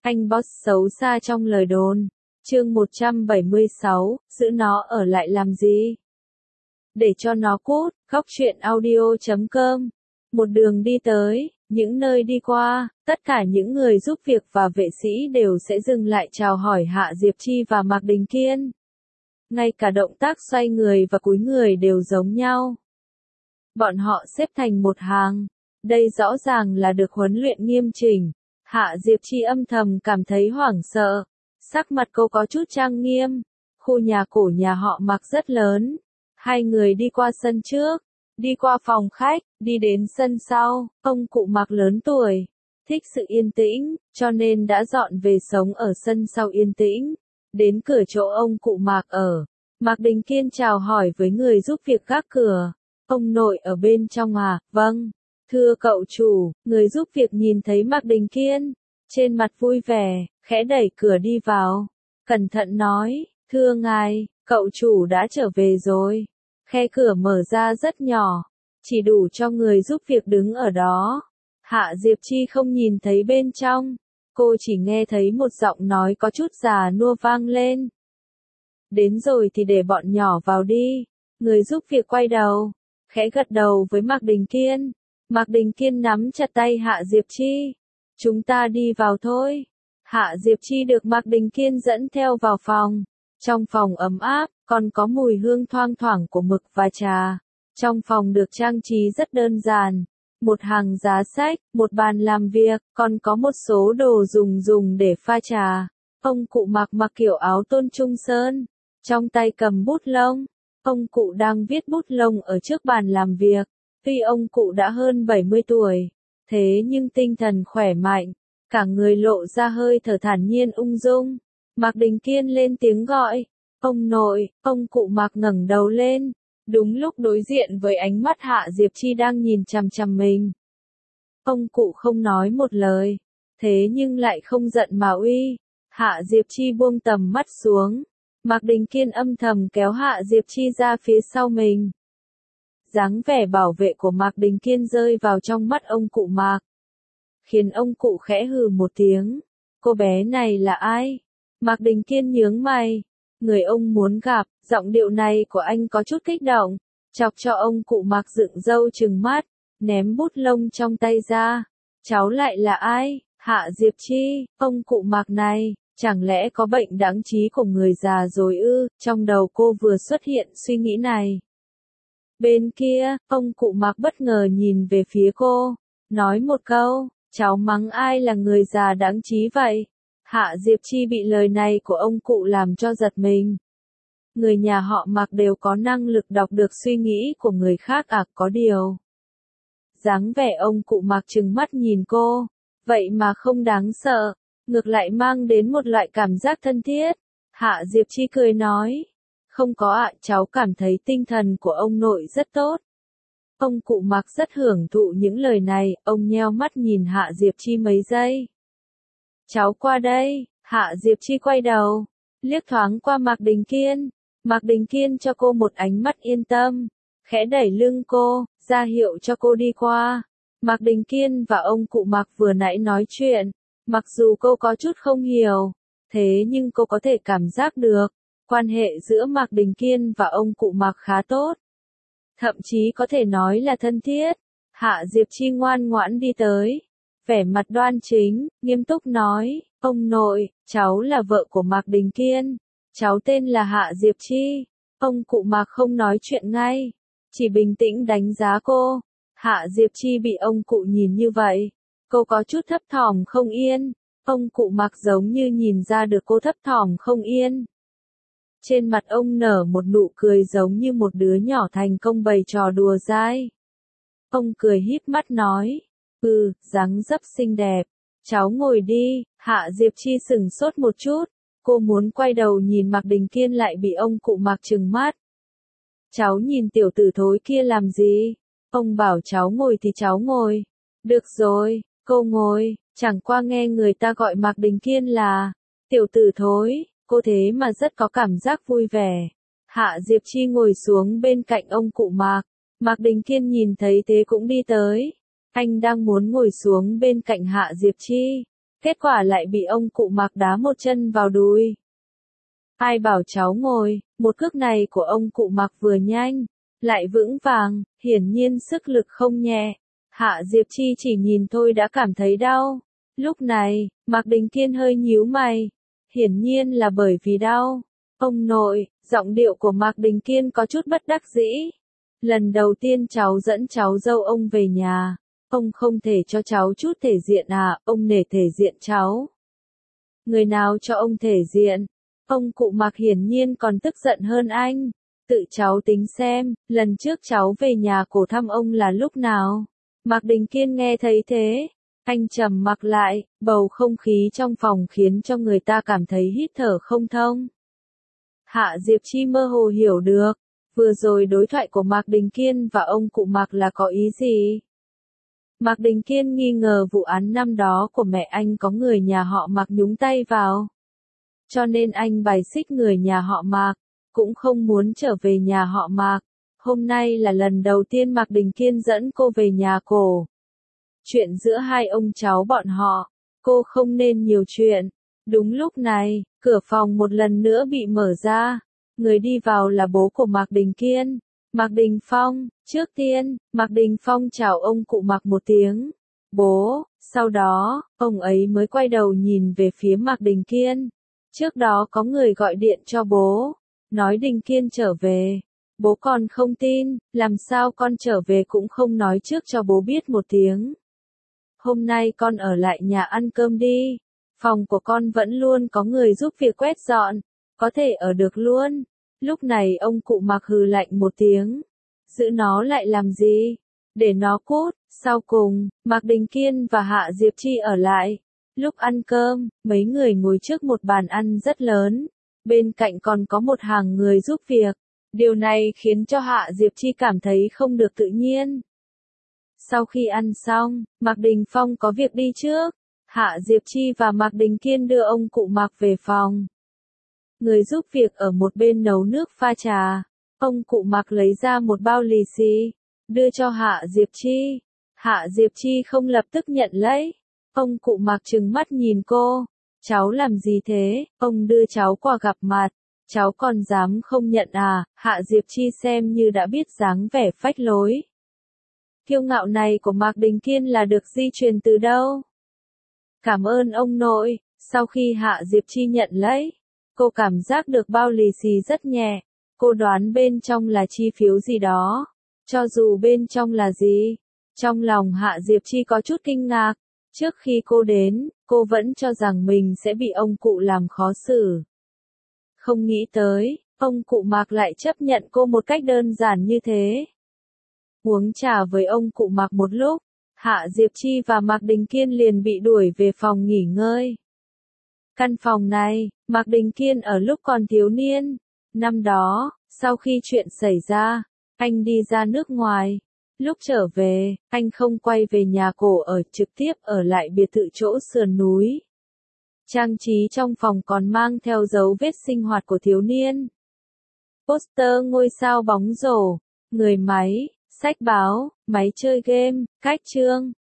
Anh boss xấu xa trong lời đồn. Chương 176, giữ nó ở lại làm gì? Để cho nó cút, góc truyện audio.com. Một đường đi tới, những nơi đi qua, tất cả những người giúp việc và vệ sĩ đều sẽ dừng lại chào hỏi Hạ Diệp Chi và Mạc Đình Kiên. Ngay cả động tác xoay người và cúi người đều giống nhau. Bọn họ xếp thành một hàng. Đây rõ ràng là được huấn luyện nghiêm chỉnh. Hạ Diệp Chi âm thầm cảm thấy hoảng sợ. Sắc mặt cô có chút trang nghiêm. Khu nhà cổ nhà họ Mạc rất lớn. Hai người đi qua sân trước, đi qua phòng khách, đi đến sân sau. Ông cụ Mạc lớn tuổi, thích sự yên tĩnh, cho nên đã dọn về sống ở sân sau yên tĩnh. Đến cửa chỗ ông cụ Mạc ở, Mạc Đình Kiên chào hỏi với người giúp việc gác cửa. Ông nội ở bên trong à? Vâng. Thưa cậu chủ, người giúp việc nhìn thấy Mạc Đình Kiên, trên mặt vui vẻ, khẽ đẩy cửa đi vào. Cẩn thận nói, thưa ngài, cậu chủ đã trở về rồi. Khe cửa mở ra rất nhỏ, chỉ đủ cho người giúp việc đứng ở đó. Hạ Diệp Chi không nhìn thấy bên trong, cô chỉ nghe thấy một giọng nói có chút già nua vang lên. Đến rồi thì để bọn nhỏ vào đi. Người giúp việc quay đầu, khẽ gật đầu với Mạc Đình Kiên. Mạc Đình Kiên nắm chặt tay Hạ Diệp Chi. Chúng ta đi vào thôi. Hạ Diệp Chi được Mạc Đình Kiên dẫn theo vào phòng. Trong phòng ấm áp, còn có mùi hương thoang thoảng của mực và trà. Trong phòng được trang trí rất đơn giản. Một hàng giá sách, một bàn làm việc, còn có một số đồ dùng để pha trà. Ông cụ mặc kiểu áo tôn trung sơn, trong tay cầm bút lông. Ông cụ đang viết bút lông ở trước bàn làm việc. Tuy ông cụ đã hơn 70 tuổi, thế nhưng tinh thần khỏe mạnh, cả người lộ ra hơi thở thản nhiên ung dung. Mạc Đình Kiên lên tiếng gọi, ông nội. Ông cụ Mạc ngẩng đầu lên, đúng lúc đối diện với ánh mắt Hạ Diệp Chi đang nhìn chằm chằm mình. Ông cụ không nói một lời, thế nhưng lại không giận mà uy. Hạ Diệp Chi buông tầm mắt xuống, Mạc Đình Kiên âm thầm kéo Hạ Diệp Chi ra phía sau mình. Dáng vẻ bảo vệ của Mạc Đình Kiên rơi vào trong mắt ông cụ Mạc, khiến ông cụ khẽ hừ một tiếng. Cô bé này là ai? Mạc Đình Kiên nhướng mày. Người ông muốn gặp. Giọng điệu này của anh có chút kích động, chọc cho ông cụ Mạc dựng râu trừng mắt, ném bút lông trong tay ra. Cháu lại là ai? Hạ Diệp Chi. Ông cụ Mạc này, chẳng lẽ có bệnh đáng trí của người già rồi ư? Trong đầu cô vừa xuất hiện suy nghĩ này. Bên kia, ông cụ Mạc bất ngờ nhìn về phía cô, nói một câu, cháu mắng ai là người già đáng trí vậy? Hạ Diệp Chi bị lời này của ông cụ làm cho giật mình. Người nhà họ Mạc đều có năng lực đọc được suy nghĩ của người khác à? Có điều. Dáng vẻ ông cụ Mạc trừng mắt nhìn cô, vậy mà không đáng sợ, ngược lại mang đến một loại cảm giác thân thiết. Hạ Diệp Chi cười nói, không có ạ, cháu cảm thấy tinh thần của ông nội rất tốt. Ông cụ Mạc rất hưởng thụ những lời này, ông nheo mắt nhìn Hạ Diệp Chi mấy giây. Cháu qua đây. Hạ Diệp Chi quay đầu, liếc thoáng qua Mạc Đình Kiên. Mạc Đình Kiên cho cô một ánh mắt yên tâm, khẽ đẩy lưng cô, ra hiệu cho cô đi qua. Mạc Đình Kiên và ông cụ Mạc vừa nãy nói chuyện, mặc dù cô có chút không hiểu, thế nhưng cô có thể cảm giác được, quan hệ giữa Mạc Đình Kiên và ông cụ Mạc khá tốt. Thậm chí có thể nói là thân thiết. Hạ Diệp Chi ngoan ngoãn đi tới, vẻ mặt đoan chính, nghiêm túc nói, ông nội, cháu là vợ của Mạc Đình Kiên, cháu tên là Hạ Diệp Chi. Ông cụ Mạc không nói chuyện ngay, chỉ bình tĩnh đánh giá cô. Hạ Diệp Chi bị ông cụ nhìn như vậy, cô có chút thấp thỏm không yên. Ông cụ Mạc giống như nhìn ra được cô thấp thỏm không yên. Trên mặt ông nở một nụ cười giống như một đứa nhỏ thành công bày trò đùa dai. Ông cười híp mắt nói, dáng dấp xinh đẹp, cháu ngồi đi. Hạ Diệp Chi sửng sốt một chút, cô muốn quay đầu nhìn Mạc Đình Kiên lại bị ông cụ Mạc trừng mắt. Cháu nhìn tiểu tử thối kia làm gì? Ông bảo cháu ngồi thì cháu ngồi. Được rồi, cô ngồi, chẳng qua nghe người ta gọi Mạc Đình Kiên là tiểu tử thối, cô thế mà rất có cảm giác vui vẻ. Hạ Diệp Chi ngồi xuống bên cạnh ông cụ Mạc. Mạc Đình Kiên nhìn thấy thế cũng đi tới. Anh đang muốn ngồi xuống bên cạnh Hạ Diệp Chi. kết quả lại bị ông cụ Mạc đá một chân vào đùi. Ai bảo cháu ngồi, một cước này của ông cụ Mạc vừa nhanh, lại vững vàng, hiển nhiên sức lực không nhẹ. Hạ Diệp Chi chỉ nhìn thôi đã cảm thấy đau. Lúc này, Mạc Đình Kiên hơi nhíu mày, hiển nhiên là bởi vì đau. Ông nội, giọng điệu của Mạc Đình Kiên có chút bất đắc dĩ. Lần đầu tiên cháu dẫn cháu dâu ông về nhà, ông không thể cho cháu chút thể diện à, ông nể thể diện cháu. Người nào cho ông thể diện? Ông cụ Mạc hiển nhiên còn tức giận hơn anh. Tự cháu tính xem, lần trước cháu về nhà cổ thăm ông là lúc nào? Mạc Đình Kiên nghe thấy thế, anh trầm mặc lại, bầu không khí trong phòng khiến cho người ta cảm thấy hít thở không thông. Hạ Diệp Chi mơ hồ hiểu được, vừa rồi đối thoại của Mạc Đình Kiên và ông cụ Mạc là có ý gì? Mạc Đình Kiên nghi ngờ vụ án năm đó của mẹ anh có người nhà họ Mạc nhúng tay vào. Cho nên anh bài xích người nhà họ Mạc, cũng không muốn trở về nhà họ Mạc. Hôm nay là lần đầu tiên Mạc Đình Kiên dẫn cô về nhà cổ. Chuyện giữa hai ông cháu bọn họ, cô không nên nhiều chuyện. Đúng lúc này, cửa phòng một lần nữa bị mở ra. Người đi vào là bố của Mạc Đình Kiên, Mạc Đình Phong. Trước tiên, Mạc Đình Phong chào ông cụ Mạc một tiếng. Bố, sau đó, ông ấy mới quay đầu nhìn về phía Mạc Đình Kiên. Trước đó có người gọi điện cho bố, nói Đình Kiên trở về. Bố còn không tin, làm sao con trở về cũng không nói trước cho bố biết một tiếng. Hôm nay con ở lại nhà ăn cơm đi. Phòng của con vẫn luôn có người giúp việc quét dọn, có thể ở được luôn. Lúc này ông cụ Mạc hừ lạnh một tiếng. Giữ nó lại làm gì? Để nó cút. Sau cùng, Mạc Đình Kiên và Hạ Diệp Chi ở lại. Lúc ăn cơm, mấy người ngồi trước một bàn ăn rất lớn. Bên cạnh còn có một hàng người giúp việc. Điều này khiến cho Hạ Diệp Chi cảm thấy không được tự nhiên. Sau khi ăn xong, Mạc Đình Phong có việc đi trước. Hạ Diệp Chi và Mạc Đình Kiên đưa ông cụ Mạc về phòng. Người giúp việc ở một bên nấu nước pha trà. Ông cụ Mạc lấy ra một bao lì xì, đưa cho Hạ Diệp Chi. Hạ Diệp Chi không lập tức nhận lấy. Ông cụ Mạc trừng mắt nhìn cô. Cháu làm gì thế? Ông đưa cháu qua gặp mặt. Cháu còn dám không nhận à? Hạ Diệp Chi xem như đã biết dáng vẻ phách lối. Kiêu ngạo này của Mạc Đình Kiên là được di truyền từ đâu? Cảm ơn ông nội. Sau khi Hạ Diệp Chi nhận lấy, cô cảm giác được bao lì xì rất nhẹ. Cô đoán bên trong là chi phiếu gì đó. Cho dù bên trong là gì, trong lòng Hạ Diệp Chi có chút kinh ngạc. Trước khi cô đến, cô vẫn cho rằng mình sẽ bị ông cụ làm khó xử. Không nghĩ tới, ông cụ Mạc lại chấp nhận cô một cách đơn giản như thế. Uống trà với ông cụ Mạc một lúc, Hạ Diệp Chi và Mạc Đình Kiên liền bị đuổi về phòng nghỉ ngơi. Căn phòng này, Mạc Đình Kiên ở lúc còn thiếu niên. Năm đó, sau khi chuyện xảy ra, anh đi ra nước ngoài. Lúc trở về, anh không quay về nhà cổ ở trực tiếp ở lại biệt thự chỗ sườn núi. Trang trí trong phòng còn mang theo dấu vết sinh hoạt của thiếu niên. Poster ngôi sao bóng rổ, người máy, sách báo, máy chơi game, cách chương.